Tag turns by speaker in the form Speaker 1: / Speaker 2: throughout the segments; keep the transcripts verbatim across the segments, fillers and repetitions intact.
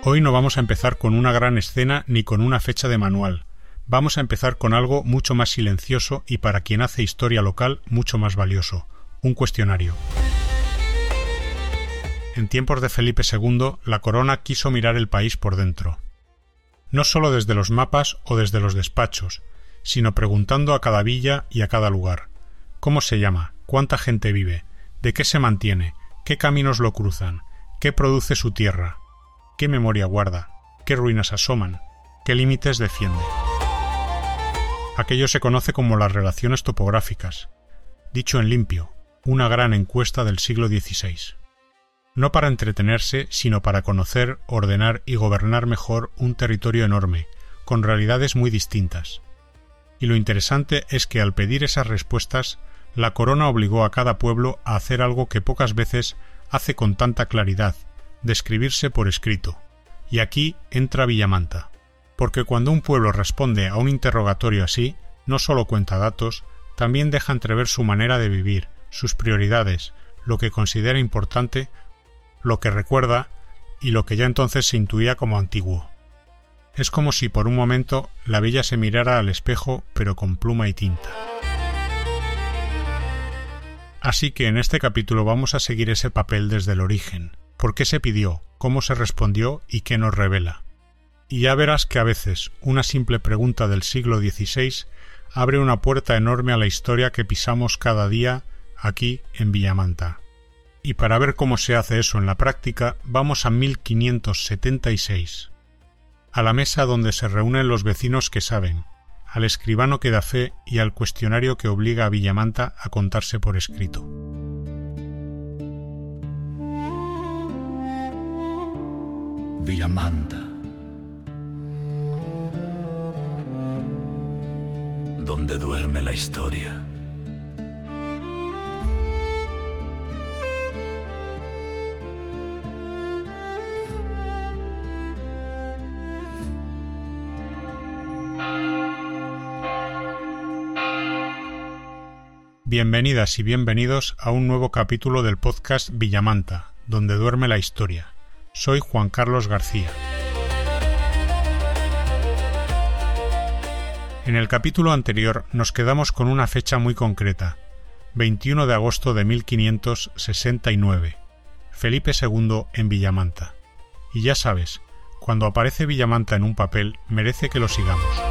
Speaker 1: Hoy no vamos a empezar con una gran escena ni con una fecha de manual. Vamos a empezar con algo mucho más silencioso y para quien hace historia local mucho más valioso, un cuestionario. En tiempos de Felipe segundo, la corona quiso mirar el país por dentro. No solo desde los mapas o desde los despachos, sino preguntando a cada villa y a cada lugar. ¿Cómo se llama? ¿Cuánta gente vive? ¿De qué se mantiene? ¿Qué caminos lo cruzan? ¿Qué produce su tierra? ¿Qué memoria guarda? ¿Qué ruinas asoman? ¿Qué límites defiende? Aquello se conoce como las relaciones topográficas. Dicho en limpio, una gran encuesta del siglo dieciséis. No para entretenerse, sino para conocer, ordenar y gobernar mejor un territorio enorme, con realidades muy distintas. Y lo interesante es que al pedir esas respuestas, la corona obligó a cada pueblo a hacer algo que pocas veces hace con tanta claridad, describirse por escrito. Y aquí entra Villamanta, porque cuando un pueblo responde a un interrogatorio así, no solo cuenta datos, también deja entrever su manera de vivir, sus prioridades, lo que considera importante, lo que recuerda y lo que ya entonces se intuía como antiguo. Es como si por un momento la villa se mirara al espejo pero con pluma y tinta. Así que en este capítulo vamos a seguir ese papel desde el origen. ¿Por qué se pidió? ¿Cómo se respondió? ¿Y qué nos revela? Y ya verás que a veces una simple pregunta del siglo dieciséis abre una puerta enorme a la historia que pisamos cada día aquí en Villamanta. Y para ver cómo se hace eso en la práctica, vamos a mil quinientos setenta y seis. A la mesa donde se reúnen los vecinos que saben, al escribano que da fe y al cuestionario que obliga a Villamanta a contarse por escrito.
Speaker 2: Villamanta, donde duerme la historia.
Speaker 1: Bienvenidas y bienvenidos a un nuevo capítulo del podcast Villamanta, donde duerme la historia. Soy Juan Carlos García. En el capítulo anterior nos quedamos con una fecha muy concreta, veintiuno de agosto de mil quinientos sesenta y nueve, Felipe segundo en Villamanta. Y ya sabes, cuando aparece Villamanta en un papel, merece que lo sigamos.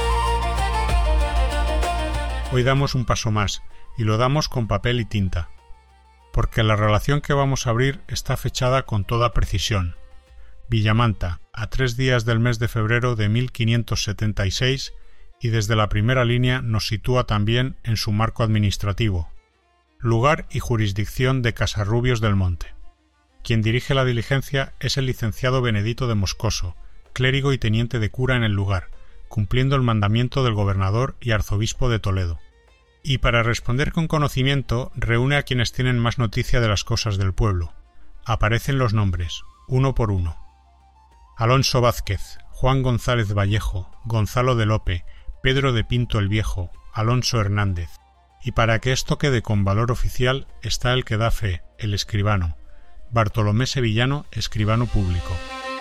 Speaker 1: Hoy damos un paso más, y lo damos con papel y tinta, porque la relación que vamos a abrir está fechada con toda precisión. Villamanta, a tres días del mes de febrero de mil quinientos setenta y seis, y desde la primera línea nos sitúa también en su marco administrativo, lugar y jurisdicción de Casarrubios del Monte. Quien dirige la diligencia es el licenciado Benedito de Moscoso, clérigo y teniente de cura en el lugar, cumpliendo el mandamiento del gobernador y arzobispo de Toledo. Y para responder con conocimiento, reúne a quienes tienen más noticia de las cosas del pueblo. Aparecen los nombres, uno por uno. Alonso Vázquez, Juan González Vallejo, Gonzalo de Lope, Pedro de Pinto el Viejo, Alonso Hernández. Y para que esto quede con valor oficial está el que da fe, el escribano, Bartolomé Sevillano, escribano público.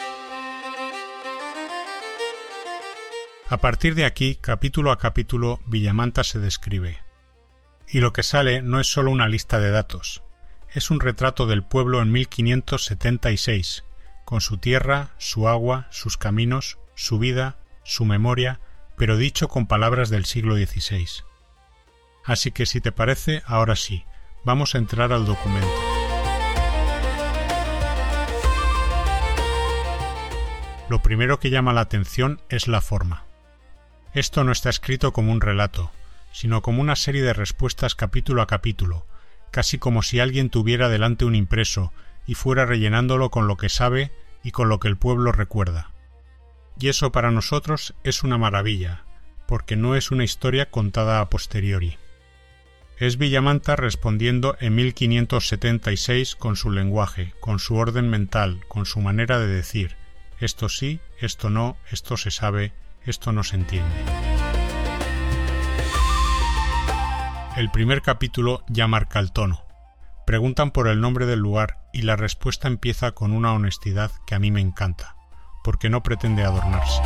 Speaker 1: A partir de aquí, capítulo a capítulo, Villamanta se describe. Y lo que sale no es solo una lista de datos, es un retrato del pueblo en mil quinientos setenta y seis, con su tierra, su agua, sus caminos, su vida, su memoria, pero dicho con palabras del siglo dieciséis. Así que si te parece, ahora sí, vamos a entrar al documento. Lo primero que llama la atención es la forma. Esto no está escrito como un relato, sino como una serie de respuestas capítulo a capítulo, casi como si alguien tuviera delante un impreso y fuera rellenándolo con lo que sabe y con lo que el pueblo recuerda. Y eso para nosotros es una maravilla, porque no es una historia contada a posteriori. Es Villamanta respondiendo en mil quinientos setenta y seis con su lenguaje, con su orden mental, con su manera de decir, esto sí, esto no, esto se sabe, esto no se entiende. El primer capítulo ya marca el tono. Preguntan por el nombre del lugar y la respuesta empieza con una honestidad que a mí me encanta. porque no pretende adornarse.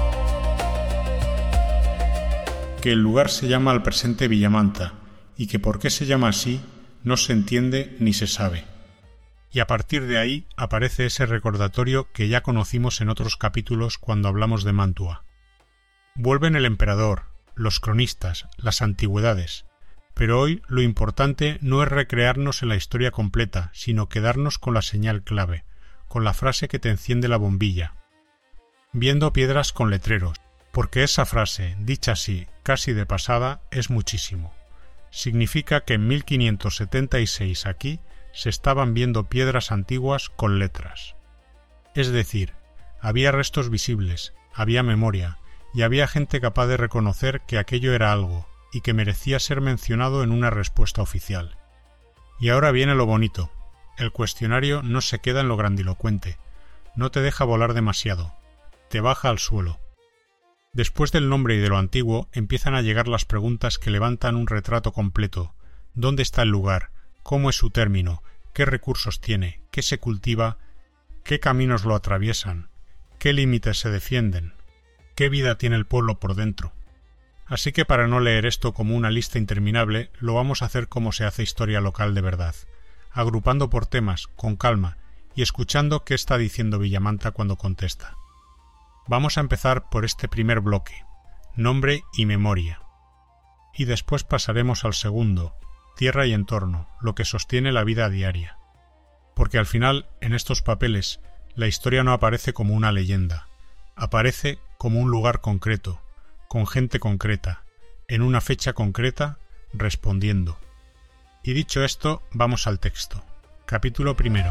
Speaker 1: Que el lugar se llama al presente Villamanta, y que por qué se llama así no se entiende ni se sabe. Y a partir de ahí aparece ese recordatorio que ya conocimos en otros capítulos cuando hablamos de Mantua. Vuelven el emperador, los cronistas, las antigüedades, pero hoy lo importante no es recrearnos en la historia completa, sino quedarnos con la señal clave, con la frase que te enciende la bombilla. Viendo piedras con letreros, porque esa frase, dicha así, casi de pasada, es muchísimo. Significa que en mil quinientos setenta y seis aquí se estaban viendo piedras antiguas con letras. Es decir, había restos visibles, había memoria, y había gente capaz de reconocer que aquello era algo, y que merecía ser mencionado en una respuesta oficial. Y ahora viene lo bonito. El cuestionario no se queda en lo grandilocuente, no te deja volar demasiado, te baja al suelo. Después del nombre y de lo antiguo empiezan a llegar las preguntas que levantan un retrato completo. ¿Dónde está el lugar? ¿Cómo es su término? ¿Qué recursos tiene? ¿Qué se cultiva? ¿Qué caminos lo atraviesan? ¿Qué límites se defienden? ¿Qué vida tiene el pueblo por dentro? Así que para no leer esto como una lista interminable, lo vamos a hacer como se hace historia local de verdad, agrupando por temas, con calma, y escuchando qué está diciendo Villamanta cuando contesta. Vamos a empezar por este primer bloque, nombre y memoria. Y después pasaremos al segundo, tierra y entorno, lo que sostiene la vida diaria. Porque al final, en estos papeles, la historia no aparece como una leyenda, aparece como un lugar concreto, con gente concreta, en una fecha concreta, respondiendo. Y dicho esto, vamos al texto. Capítulo primero.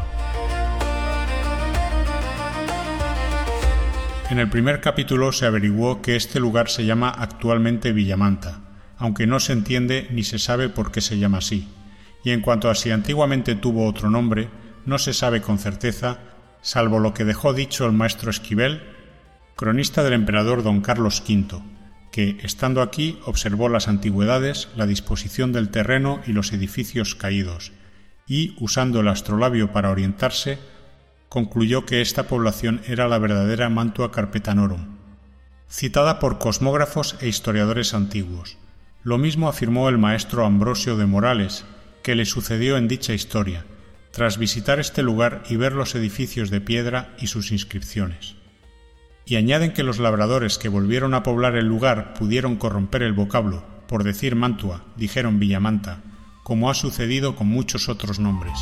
Speaker 1: En el primer capítulo se averiguó que este lugar se llama actualmente Villamanta, aunque no se entiende ni se sabe por qué se llama así, y en cuanto a si antiguamente tuvo otro nombre, no se sabe con certeza, salvo lo que dejó dicho el maestro Esquivel, cronista del emperador don Carlos quinto, que, estando aquí, observó las antigüedades, la disposición del terreno y los edificios caídos, y, usando el astrolabio para orientarse, concluyó que esta población era la verdadera Mantua Carpetanorum, citada por cosmógrafos e historiadores antiguos. Lo mismo afirmó el maestro Ambrosio de Morales, que le sucedió en dicha historia, tras visitar este lugar y ver los edificios de piedra y sus inscripciones. Y añaden que los labradores que volvieron a poblar el lugar pudieron corromper el vocablo, por decir Mantua, dijeron Villamanta, como ha sucedido con muchos otros nombres.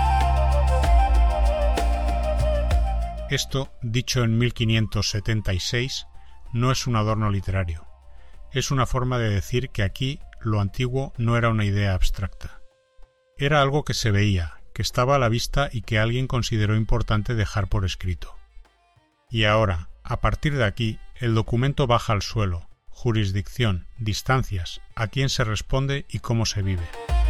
Speaker 1: Esto, dicho en mil quinientos setenta y seis, no es un adorno literario. Es una forma de decir que aquí lo antiguo no era una idea abstracta. Era algo que se veía, que estaba a la vista y que alguien consideró importante dejar por escrito. Y ahora, a partir de aquí, el documento baja al suelo, jurisdicción, distancias, a quién se responde y cómo se vive.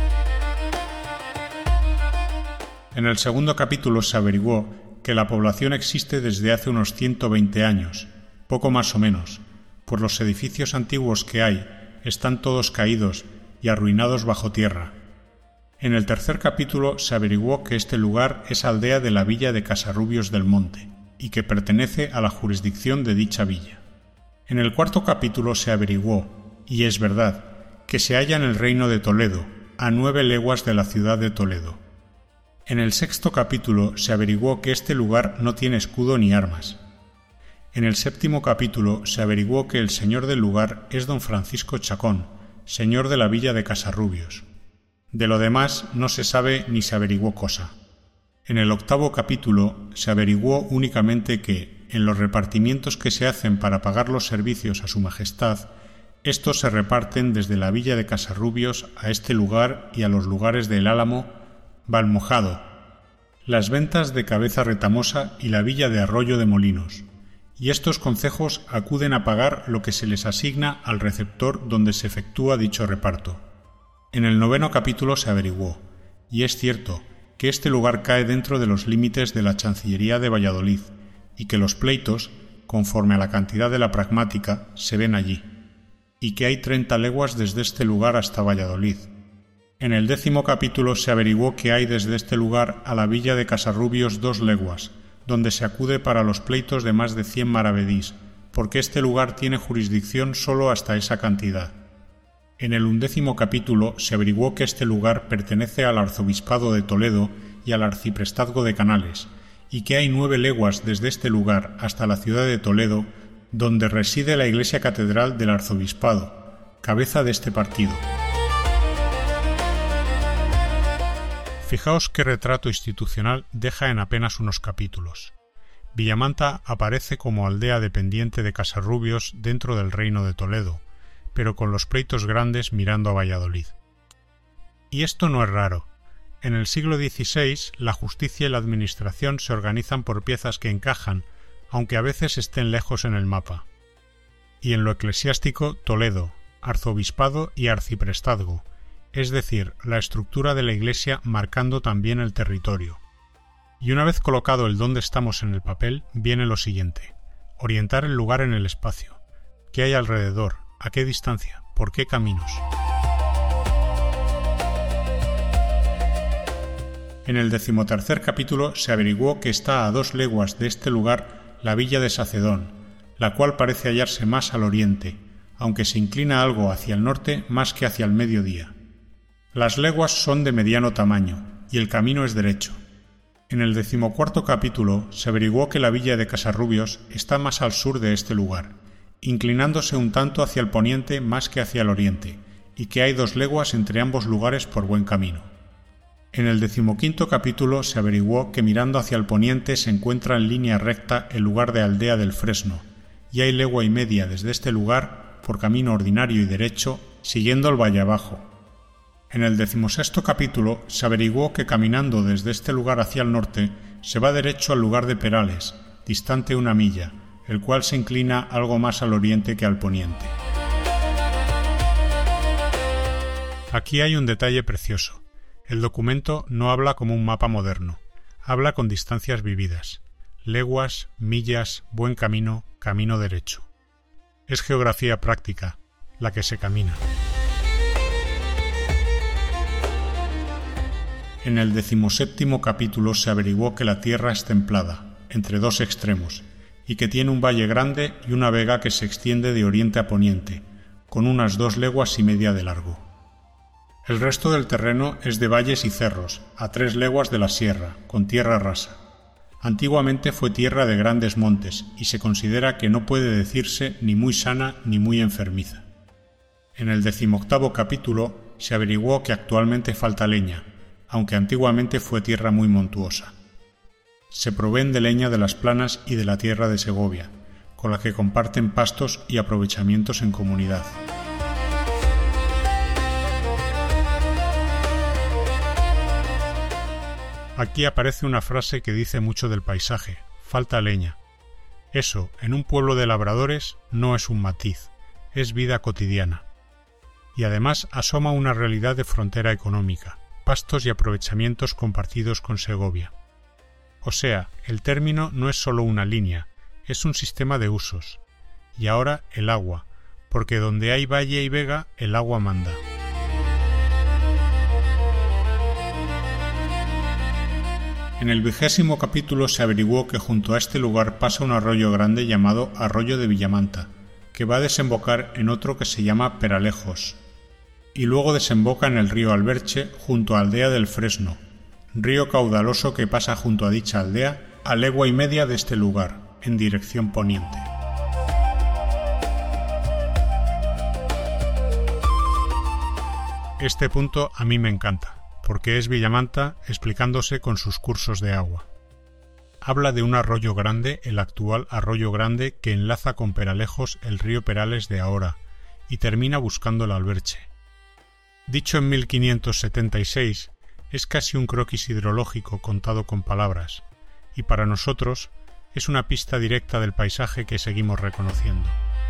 Speaker 1: En el segundo capítulo se averiguó que la población existe desde hace unos ciento veinte años, poco más o menos, pues los edificios antiguos que hay están todos caídos y arruinados bajo tierra. En el tercer capítulo se averiguó que este lugar es aldea de la villa de Casarrubios del Monte y que pertenece a la jurisdicción de dicha villa. En el cuarto capítulo se averiguó, y es verdad, que se halla en el reino de Toledo, a nueve leguas de la ciudad de Toledo. En el sexto capítulo se averiguó que este lugar no tiene escudo ni armas. En el séptimo capítulo se averiguó que el señor del lugar es don Francisco Chacón, señor de la villa de Casarrubios. De lo demás no se sabe ni se averiguó cosa. En el octavo capítulo se averiguó únicamente que, en los repartimientos que se hacen para pagar los servicios a su majestad, estos se reparten desde la villa de Casarrubios a este lugar y a los lugares de El Álamo, Valmojado, las ventas de Cabeza Retamosa y la villa de Arroyo de Molinos, y estos concejos acuden a pagar lo que se les asigna al receptor donde se efectúa dicho reparto. En el noveno capítulo se averiguó, y es cierto, que este lugar cae dentro de los límites de la Chancillería de Valladolid, y que los pleitos, conforme a la cantidad de la pragmática, se ven allí, y que hay treinta leguas desde este lugar hasta Valladolid. En el décimo capítulo se averiguó que hay desde este lugar a la villa de Casarrubios dos leguas, donde se acude para los pleitos de más de cien maravedís, porque este lugar tiene jurisdicción solo hasta esa cantidad. En el undécimo capítulo se averiguó que este lugar pertenece al arzobispado de Toledo y al arciprestazgo de Canales, y que hay nueve leguas desde este lugar hasta la ciudad de Toledo, donde reside la iglesia catedral del arzobispado, cabeza de este partido. Fijaos qué retrato institucional deja en apenas unos capítulos. Villamanta aparece como aldea dependiente de Casarrubios dentro del reino de Toledo, pero con los pleitos grandes mirando a Valladolid. Y esto no es raro. En el siglo dieciséis, la justicia y la administración se organizan por piezas que encajan, aunque a veces estén lejos en el mapa. Y en lo eclesiástico, Toledo, arzobispado y arciprestazgo, es decir, la estructura de la Iglesia marcando también el territorio. Y una vez colocado el dónde estamos en el papel, viene lo siguiente: orientar el lugar en el espacio. ¿Qué hay alrededor? ¿A qué distancia? ¿Por qué caminos? En el decimotercer capítulo se averiguó que está a dos leguas de este lugar la villa de Sacedón, la cual parece hallarse más al oriente, aunque se inclina algo hacia el norte más que hacia el mediodía. Las leguas son de mediano tamaño, y el camino es derecho. En el decimocuarto capítulo se averiguó que la villa de Casarrubios está más al sur de este lugar, inclinándose un tanto hacia el poniente más que hacia el oriente, y que hay dos leguas entre ambos lugares por buen camino. En el decimoquinto capítulo se averiguó que mirando hacia el poniente se encuentra en línea recta el lugar de Aldea del Fresno, y hay legua y media desde este lugar, por camino ordinario y derecho, siguiendo el valle abajo. En el decimosexto capítulo se averiguó que caminando desde este lugar hacia el norte se va derecho al lugar de Perales, distante una milla, el cual se inclina algo más al oriente que al poniente. Aquí hay un detalle precioso. El documento no habla como un mapa moderno, habla con distancias vividas, leguas, millas, buen camino, camino derecho. Es geografía práctica, la que se camina. En el decimoséptimo capítulo se averiguó que la tierra es templada, entre dos extremos, y que tiene un valle grande y una vega que se extiende de oriente a poniente, con unas dos leguas y media de largo. El resto del terreno es de valles y cerros, a tres leguas de la sierra, con tierra rasa. Antiguamente fue tierra de grandes montes, y se considera que no puede decirse ni muy sana ni muy enfermiza. En el decimoctavo capítulo se averiguó que actualmente falta leña, aunque antiguamente fue tierra muy montuosa. Se proveen de leña de las planas y de la tierra de Segovia, con la que comparten pastos y aprovechamientos en comunidad. Aquí aparece una frase que dice mucho del paisaje: falta leña. Eso, en un pueblo de labradores, no es un matiz, es vida cotidiana. Y además asoma una realidad de frontera económica, pastos y aprovechamientos compartidos con Segovia. O sea, el término no es solo una línea, es un sistema de usos. Y ahora el agua, porque donde hay valle y vega, el agua manda. En el vigésimo capítulo se averiguó que junto a este lugar pasa un arroyo grande llamado Arroyo de Villamanta, que va a desembocar en otro que se llama Peralejos, y luego desemboca en el río Alberche junto a Aldea del Fresno, río caudaloso que pasa junto a dicha aldea a legua y media de este lugar, en dirección poniente. Este punto a mí me encanta, porque es Villamanta explicándose con sus cursos de agua. Habla de un arroyo grande, el actual Arroyo Grande, que enlaza con Peralejos el río Perales de ahora, y termina buscando el Alberche. Dicho en mil quinientos setenta y seis, es casi un croquis hidrológico contado con palabras, y para nosotros es una pista directa del paisaje que seguimos reconociendo.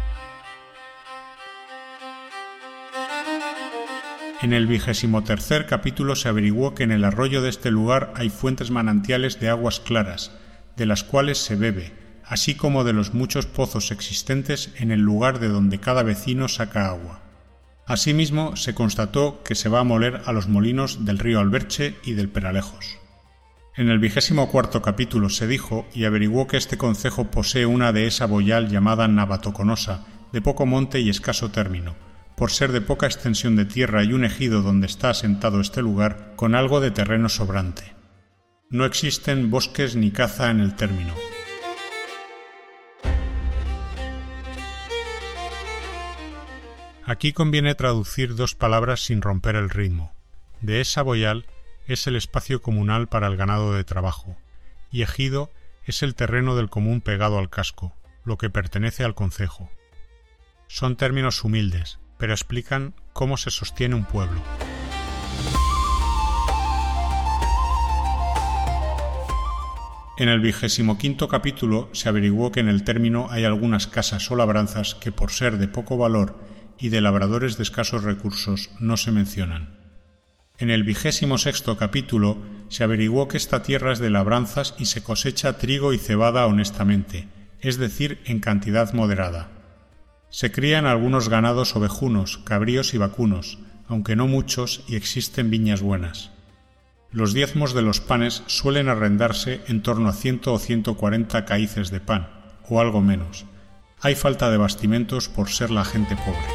Speaker 1: En el vigésimo tercer capítulo se averiguó que en el arroyo de este lugar hay fuentes manantiales de aguas claras, de las cuales se bebe, así como de los muchos pozos existentes en el lugar de donde cada vecino saca agua. Asimismo, se constató que se va a moler a los molinos del río Alberche y del Peralejos. En el vigésimo cuarto capítulo se dijo y averiguó que este concejo posee una dehesa boyal llamada Navatoconosa, de poco monte y escaso término, por ser de poca extensión de tierra y un ejido donde está asentado este lugar con algo de terreno sobrante. No existen bosques ni caza en el término. Aquí conviene traducir dos palabras sin romper el ritmo. Dehesa boyal es el espacio comunal para el ganado de trabajo, y ejido es el terreno del común pegado al casco, lo que pertenece al concejo. Son términos humildes, pero explican cómo se sostiene un pueblo. En el vigésimo quinto capítulo se averiguó que en el término hay algunas casas o labranzas que por ser de poco valor y de labradores de escasos recursos no se mencionan. En el vigésimo sexto capítulo se averiguó que esta tierra es de labranzas y se cosecha trigo y cebada honestamente, es decir, en cantidad moderada. Se crían algunos ganados ovejunos, cabríos y vacunos, aunque no muchos, y existen viñas buenas. Los diezmos de los panes suelen arrendarse en torno a ciento o ciento cuarenta caíces de pan, o algo menos. Hay falta de bastimentos por ser la gente pobre.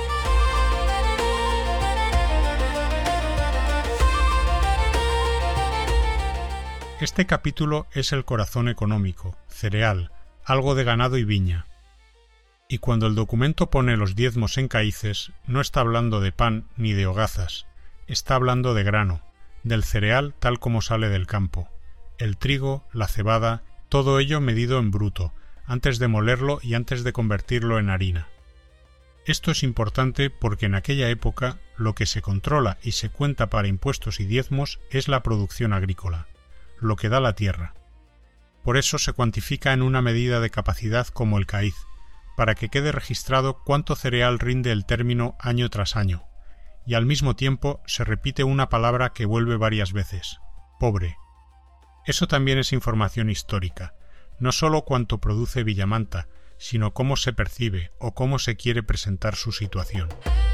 Speaker 1: Este capítulo es el corazón económico, cereal, algo de ganado y viña. Y cuando el documento pone los diezmos en caíces, no está hablando de pan ni de hogazas, está hablando de grano, del cereal tal como sale del campo, el trigo, la cebada, todo ello medido en bruto, antes de molerlo y antes de convertirlo en harina. Esto es importante porque en aquella época lo que se controla y se cuenta para impuestos y diezmos es la producción agrícola, lo que da la tierra. Por eso se cuantifica en una medida de capacidad como el caíz, para que quede registrado cuánto cereal rinde el término año tras año, y al mismo tiempo se repite una palabra que vuelve varias veces, pobre. Eso también es información histórica, no sólo cuánto produce Villamanta, sino cómo se percibe o cómo se quiere presentar su situación.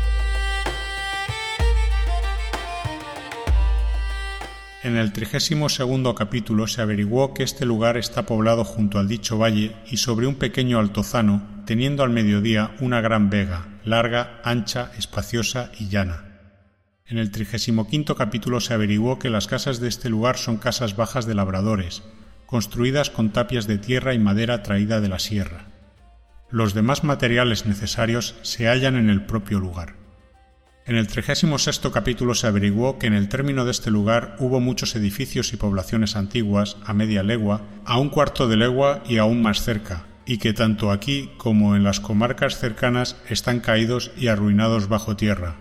Speaker 1: En el trigésimo segundo capítulo se averiguó que este lugar está poblado junto al dicho valle y sobre un pequeño altozano, teniendo al mediodía una gran vega, larga, ancha, espaciosa y llana. En el trigésimo quinto capítulo se averiguó que las casas de este lugar son casas bajas de labradores, construidas con tapias de tierra y madera traída de la sierra. Los demás materiales necesarios se hallan en el propio lugar. En el trigésimo sexto capítulo se averiguó que en el término de este lugar hubo muchos edificios y poblaciones antiguas a media legua, a un cuarto de legua y aún más cerca, y que tanto aquí como en las comarcas cercanas están caídos y arruinados bajo tierra.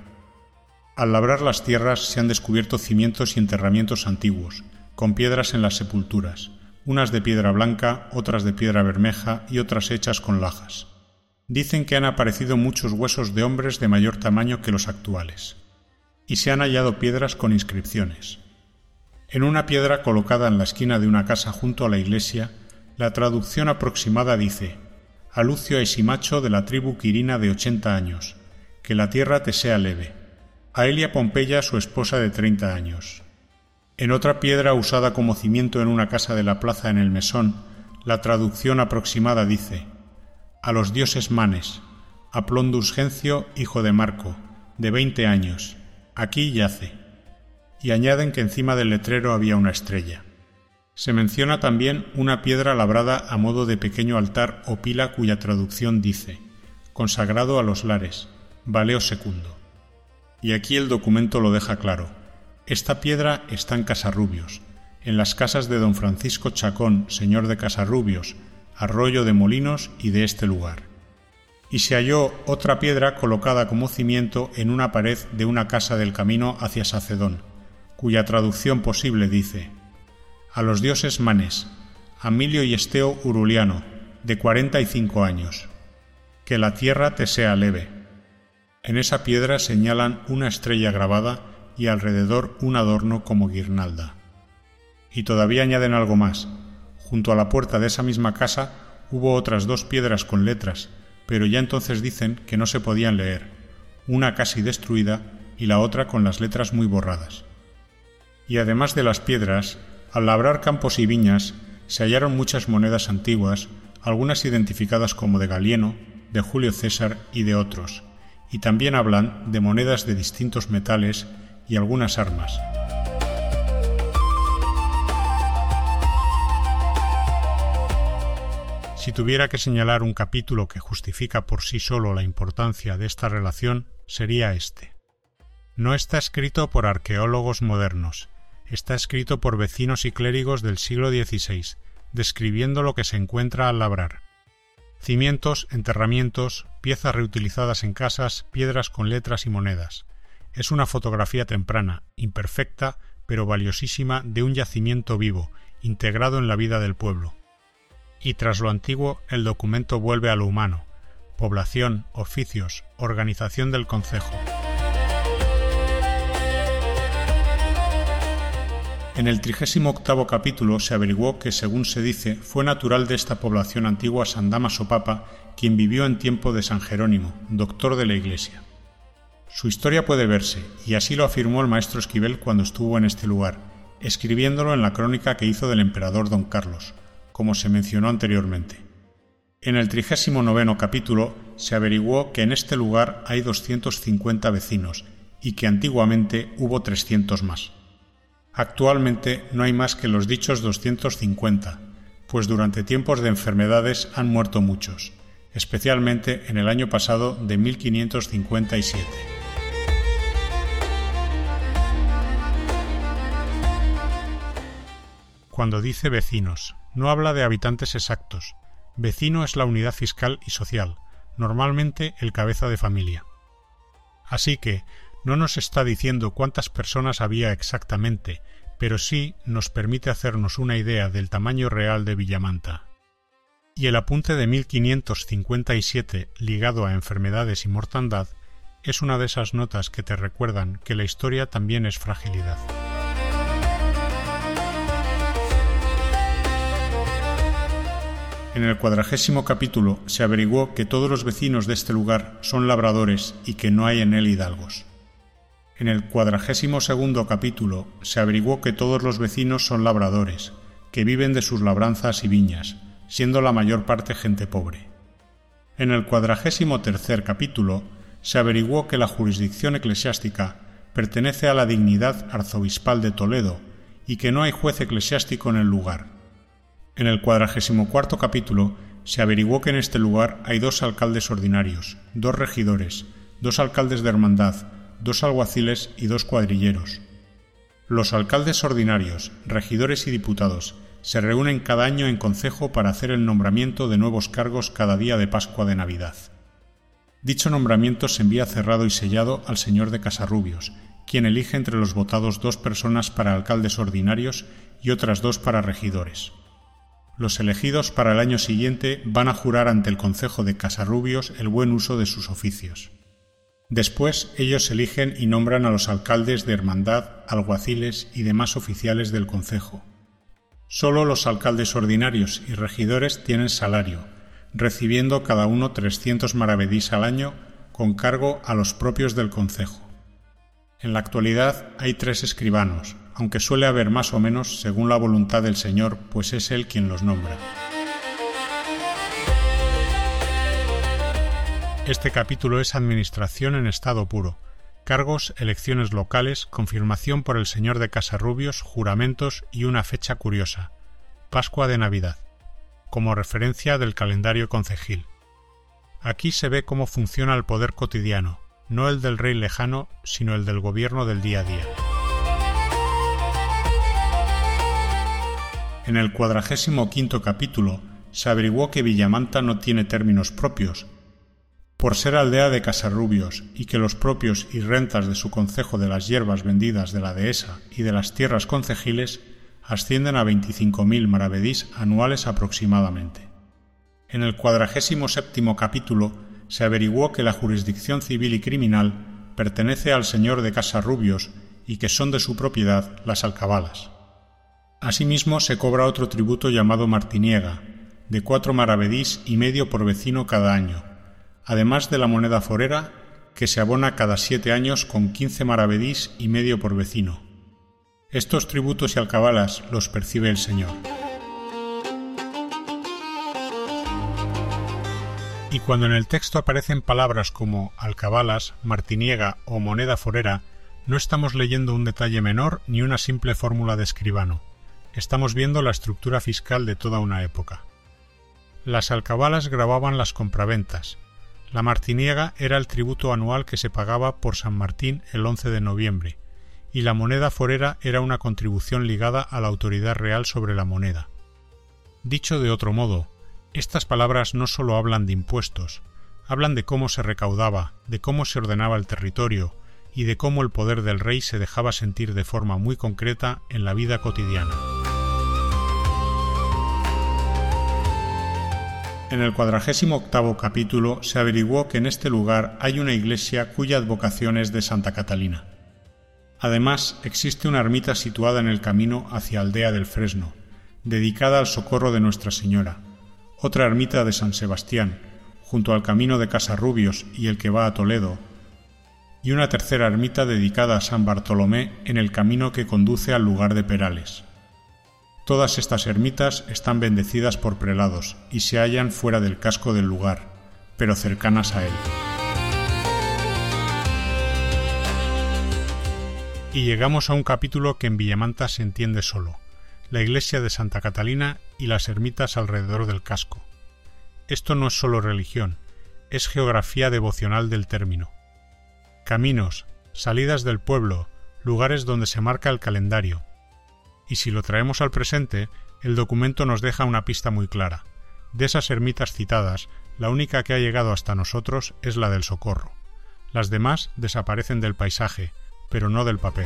Speaker 1: Al labrar las tierras se han descubierto cimientos y enterramientos antiguos, con piedras en las sepulturas, unas de piedra blanca, otras de piedra bermeja y otras hechas con lajas. Dicen que han aparecido muchos huesos de hombres de mayor tamaño que los actuales, y se han hallado piedras con inscripciones. En una piedra colocada en la esquina de una casa junto a la iglesia, la traducción aproximada dice: «A Lucio Esimacho de la tribu Quirina de ochenta años, que la tierra te sea leve. A Elia Pompeya su esposa de treinta años». En otra piedra usada como cimiento en una casa de la plaza en el Mesón, la traducción aproximada dice: «A los dioses Manes, a Plondus Gencio, hijo de Marco, de veinte años, aquí yace». Y añaden que encima del letrero había una estrella. Se menciona también una piedra labrada a modo de pequeño altar o pila cuya traducción dice: «Consagrado a los lares, Valeo Secundo». Y aquí el documento lo deja claro. Esta piedra está en Casarrubios, en las casas de don Francisco Chacón, señor de Casarrubios, Arroyo de Molinos y de este lugar. Y se halló otra piedra colocada como cimiento en una pared de una casa del camino hacia Sacedón, cuya traducción posible dice: «A los dioses Manes, Amilio y Esteo Uruliano, de cuarenta y cinco años, que la tierra te sea leve». En esa piedra señalan una estrella grabada y alrededor un adorno como guirnalda. Y todavía añaden algo más. Junto a la puerta de esa misma casa hubo otras dos piedras con letras, pero ya entonces dicen que no se podían leer, una casi destruida y la otra con las letras muy borradas. Y además de las piedras, Al labrar campos y viñas, se hallaron muchas monedas antiguas, algunas identificadas como de Galieno, de Julio César y de otros, y también hablan de monedas de distintos metales y algunas armas. Si tuviera que señalar un capítulo que justifica por sí solo la importancia de esta relación, sería este. No está escrito por arqueólogos modernos, está escrito por vecinos y clérigos del siglo dieciséis, describiendo lo que se encuentra al labrar. Cimientos, enterramientos, piezas reutilizadas en casas, piedras con letras y monedas. Es una fotografía temprana, imperfecta, pero valiosísima de un yacimiento vivo, integrado en la vida del pueblo. Y tras lo antiguo, el documento vuelve a lo humano: población, oficios, organización del concejo. En el trigésimo octavo capítulo se averiguó que, según se dice, fue natural de esta población antigua San Dámaso Papa, quien vivió en tiempo de San Jerónimo, doctor de la Iglesia. Su historia puede verse, y así lo afirmó el maestro Esquivel cuando estuvo en este lugar, escribiéndolo en la crónica que hizo del emperador don Carlos, como se mencionó anteriormente. En el trigésimo noveno capítulo se averiguó que en este lugar hay doscientos cincuenta vecinos y que antiguamente hubo trescientos más. Actualmente no hay más que los dichos doscientos cincuenta, pues durante tiempos de enfermedades han muerto muchos, especialmente en el año pasado de mil quinientos cincuenta y siete. Cuando dice vecinos, no habla de habitantes exactos. Vecino es la unidad fiscal y social, normalmente el cabeza de familia. Así que no nos está diciendo cuántas personas había exactamente, pero sí nos permite hacernos una idea del tamaño real de Villamanta. Y el apunte de mil quinientos cincuenta y siete ligado a enfermedades y mortandad es una de esas notas que te recuerdan que la historia también es fragilidad. En el cuadragésimo capítulo se averiguó que todos los vecinos de este lugar son labradores y que no hay en él hidalgos. En el cuadragésimo segundo capítulo se averiguó que todos los vecinos son labradores, que viven de sus labranzas y viñas, siendo la mayor parte gente pobre. En el cuadragésimo tercer capítulo se averiguó que la jurisdicción eclesiástica pertenece a la dignidad arzobispal de Toledo y que no hay juez eclesiástico en el lugar. En el cuadragésimo cuarto capítulo se averiguó que en este lugar hay dos alcaldes ordinarios, dos regidores, dos alcaldes de hermandad, dos alguaciles y dos cuadrilleros. Los alcaldes ordinarios, regidores y diputados se reúnen cada año en concejo para hacer el nombramiento de nuevos cargos cada día de Pascua de Navidad. Dicho nombramiento se envía cerrado y sellado al señor de Casarrubios, quien elige entre los votados dos personas para alcaldes ordinarios y otras dos para regidores. Los elegidos para el año siguiente van a jurar ante el concejo de Casarrubios el buen uso de sus oficios. Después ellos eligen y nombran a los alcaldes de hermandad, alguaciles y demás oficiales del concejo. Solo los alcaldes ordinarios y regidores tienen salario, recibiendo cada uno trescientos maravedís al año con cargo a los propios del concejo. En la actualidad hay tres escribanos, aunque suele haber más o menos según la voluntad del Señor, pues es Él quien los nombra. Este capítulo es administración en estado puro, cargos, elecciones locales, confirmación por el señor de Casarrubios, juramentos y una fecha curiosa, Pascua de Navidad, como referencia del calendario concejil. Aquí se ve cómo funciona el poder cotidiano, no el del rey lejano, sino el del gobierno del día a día. En el cuadragésimo quinto capítulo se averiguó que Villamanta no tiene términos propios, por ser aldea de Casarrubios, y que los propios y rentas de su concejo de las hierbas vendidas de la dehesa y de las tierras concejiles ascienden a veinticinco mil maravedís anuales aproximadamente. En el cuadragésimo séptimo capítulo se averiguó que la jurisdicción civil y criminal pertenece al señor de Casarrubios y que son de su propiedad las alcabalas. Asimismo se cobra otro tributo llamado martiniega, de cuatro maravedís y medio por vecino cada año, además de la moneda forera, que se abona cada siete años con quince maravedís y medio por vecino. Estos tributos y alcabalas los percibe el Señor. Y cuando en el texto aparecen palabras como alcabalas, martiniega o moneda forera, no estamos leyendo un detalle menor ni una simple fórmula de escribano. Estamos viendo la estructura fiscal de toda una época. Las alcabalas grababan las compraventas. La martiniega era el tributo anual que se pagaba por San Martín el once de noviembre, y la moneda forera era una contribución ligada a la autoridad real sobre la moneda. Dicho de otro modo, estas palabras no solo hablan de impuestos, hablan de cómo se recaudaba, de cómo se ordenaba el territorio y de cómo el poder del rey se dejaba sentir de forma muy concreta en la vida cotidiana. En el cuadragésimo octavo capítulo se averiguó que en este lugar hay una iglesia cuya advocación es de Santa Catalina. Además, existe una ermita situada en el camino hacia Aldea del Fresno, dedicada al socorro de Nuestra Señora, otra ermita de San Sebastián, junto al camino de Casarrubios y el que va a Toledo, y una tercera ermita dedicada a San Bartolomé en el camino que conduce al lugar de Perales. Todas estas ermitas están bendecidas por prelados y se hallan fuera del casco del lugar, pero cercanas a él. Y llegamos a un capítulo que en Villamanta se entiende solo: la iglesia de Santa Catalina y las ermitas alrededor del casco. Esto no es solo religión, es geografía devocional del término. Caminos, salidas del pueblo, lugares donde se marca el calendario. Y si lo traemos al presente, el documento nos deja una pista muy clara. De esas ermitas citadas, la única que ha llegado hasta nosotros es la del Socorro. Las demás desaparecen del paisaje, pero no del papel.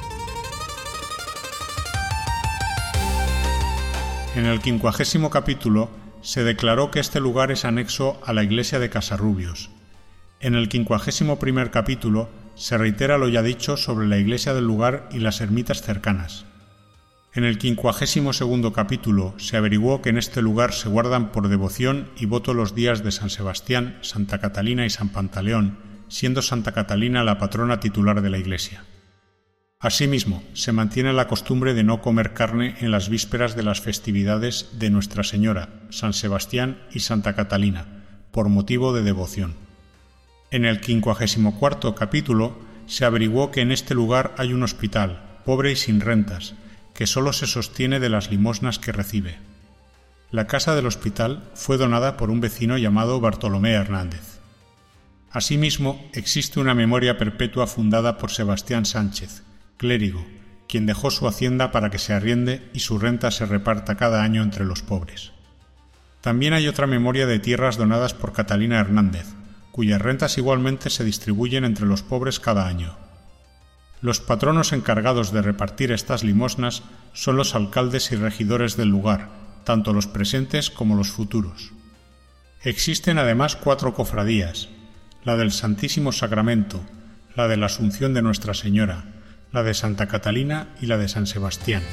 Speaker 1: En el quincuagésimo capítulo se declaró que este lugar es anexo a la iglesia de Casarrubios. En el quincuagésimo primer capítulo se reitera lo ya dicho sobre la iglesia del lugar y las ermitas cercanas. En el quincuagésimo segundo capítulo se averiguó que en este lugar se guardan por devoción y voto los días de San Sebastián, Santa Catalina y San Pantaleón, siendo Santa Catalina la patrona titular de la iglesia. Asimismo, se mantiene la costumbre de no comer carne en las vísperas de las festividades de Nuestra Señora, San Sebastián y Santa Catalina, por motivo de devoción. En el quincuagésimo cuarto capítulo se averiguó que en este lugar hay un hospital, pobre y sin rentas, que sólo se sostiene de las limosnas que recibe. La casa del hospital fue donada por un vecino llamado Bartolomé Hernández. Asimismo, existe una memoria perpetua fundada por Sebastián Sánchez, clérigo, quien dejó su hacienda para que se arriende y su renta se reparta cada año entre los pobres. También hay otra memoria de tierras donadas por Catalina Hernández, cuyas rentas igualmente se distribuyen entre los pobres cada año. Los patronos encargados de repartir estas limosnas son los alcaldes y regidores del lugar, tanto los presentes como los futuros. Existen además cuatro cofradías: la del Santísimo Sacramento, la de la Asunción de Nuestra Señora, la de Santa Catalina y la de San Sebastián.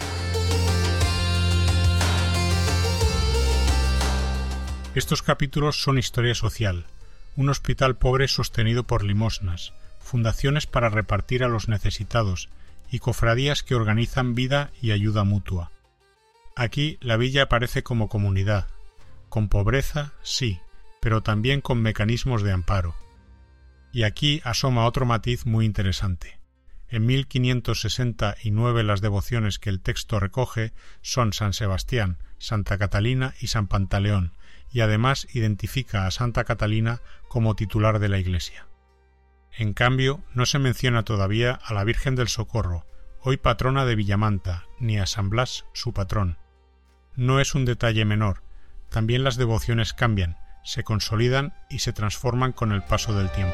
Speaker 1: Estos capítulos son historia social, un hospital pobre sostenido por limosnas, fundaciones para repartir a los necesitados y cofradías que organizan vida y ayuda mutua. Aquí la villa aparece como comunidad, con pobreza, sí, pero también con mecanismos de amparo. Y aquí asoma otro matiz muy interesante. En mil quinientos sesenta y nueve las devociones que el texto recoge son San Sebastián, Santa Catalina y San Pantaleón, y además identifica a Santa Catalina como titular de la iglesia. En cambio, no se menciona todavía a la Virgen del Socorro, hoy patrona de Villamanta, ni a San Blas, su patrón. No es un detalle menor, también las devociones cambian, se consolidan y se transforman con el paso del tiempo.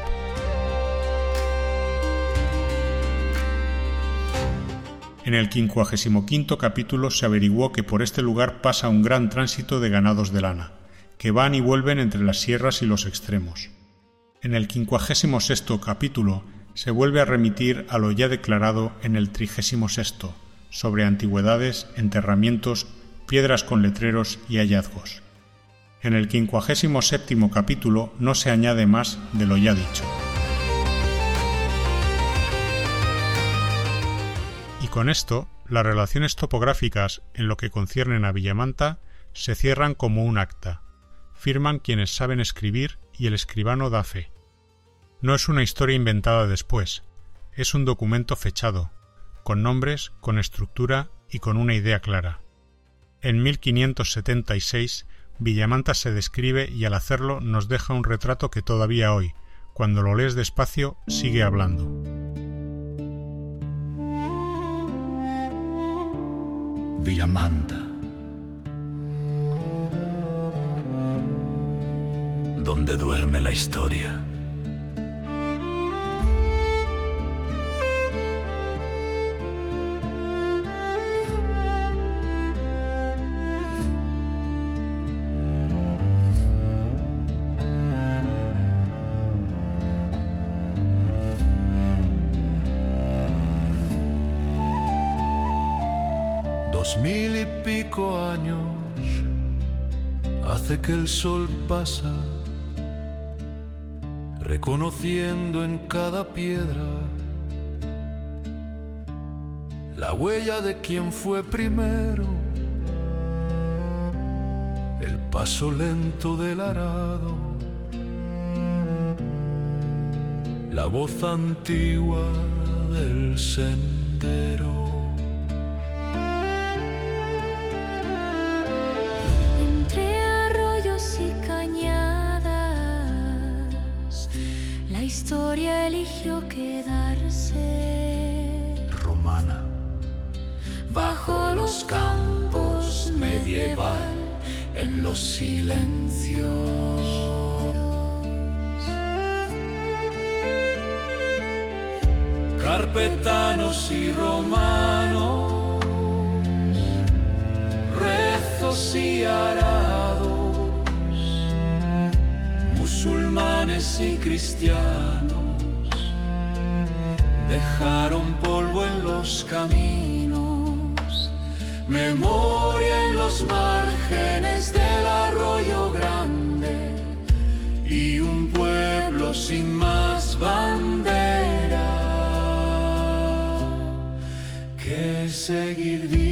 Speaker 1: En el quincuagésimo quinto capítulo se averiguó que por este lugar pasa un gran tránsito de ganados de lana, que van y vuelven entre las sierras y los extremos. En el quincuagésimo sexto capítulo se vuelve a remitir a lo ya declarado en el trigésimo sexto, sobre antigüedades, enterramientos, piedras con letreros y hallazgos. En el quincuagésimo séptimo capítulo no se añade más de lo ya dicho. Y con esto las relaciones topográficas en lo que conciernen a Villamanta se cierran como un acta. Firman quienes saben escribir y el escribano da fe. No es una historia inventada después, es un documento fechado, con nombres, con estructura y con una idea clara. En mil quinientos setenta y seis, Villamanta se describe y al hacerlo nos deja un retrato que todavía hoy, cuando lo lees despacio, sigue hablando.
Speaker 2: Villamanta, donde duerme la historia.
Speaker 3: Dos mil y pico años hace que el sol pasa, reconociendo en cada piedra la huella de quien fue primero, el paso lento del arado, la voz antigua del sendero.
Speaker 4: La historia eligió quedarse
Speaker 3: Romana,
Speaker 4: bajo los campos medieval,
Speaker 3: en los silencios. Carpetanos y romanos, rezos y arados, musulmanes y cristianos, dejaron polvo en los caminos, memoria en los márgenes del arroyo grande, y un pueblo sin más bandera que seguir viviendo.